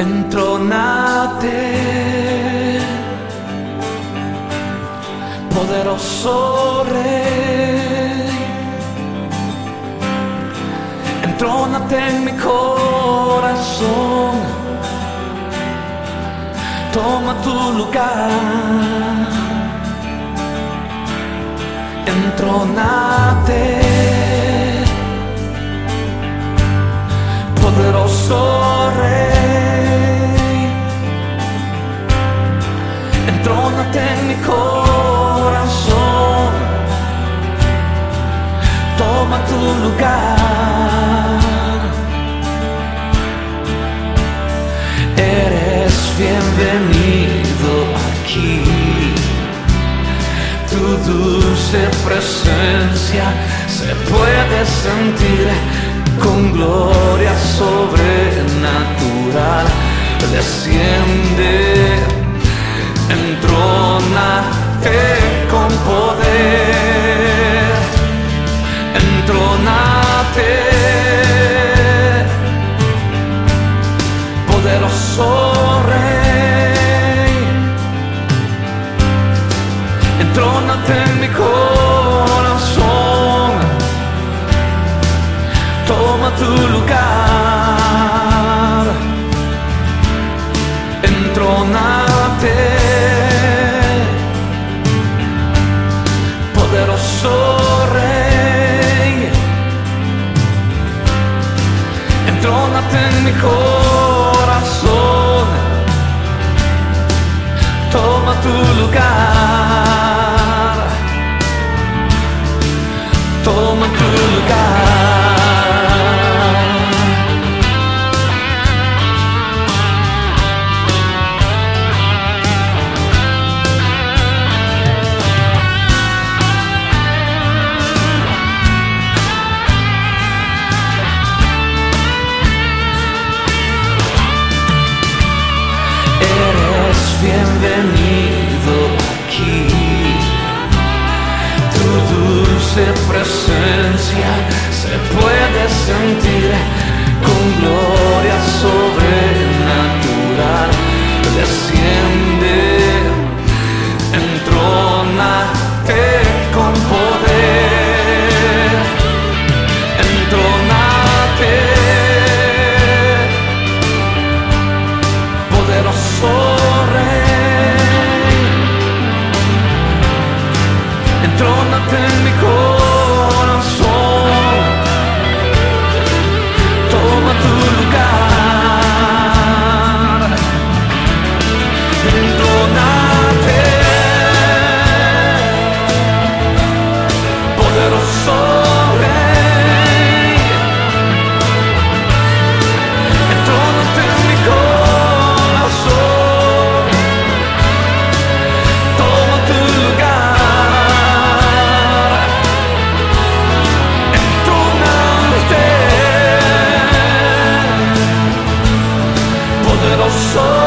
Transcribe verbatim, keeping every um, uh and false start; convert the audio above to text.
Entrónate, poderoso Rey. Entrónate en mi corazón, toma tu lugar. Entrónate, poderoso Rey. Entrónate en mi corazón, toma tu lugar. Eres bienvenido aquí, tu dulce presencia se puede sentir con gloria sobrenatural. Desciende, entrónate con poder. Entrónate, poderoso Rey. Entrónate en mi corazón, toma tu lugar. Entrónate, poderoso Rey. Entrónate en mi corazón, toma tu lugar. Toma tu lugar. Eres bienvenido aquí, tu dulce presencia se puede sentir con gloria sobrenatural. Desciende, entrónate con poder. Entrónate, poderoso Rey. Entrónate en mi corazón, toma tu lugar. Entrónate, poderoso Rey. Entrónate en mi corazón, toma tu lugar. Entrónate, poderoso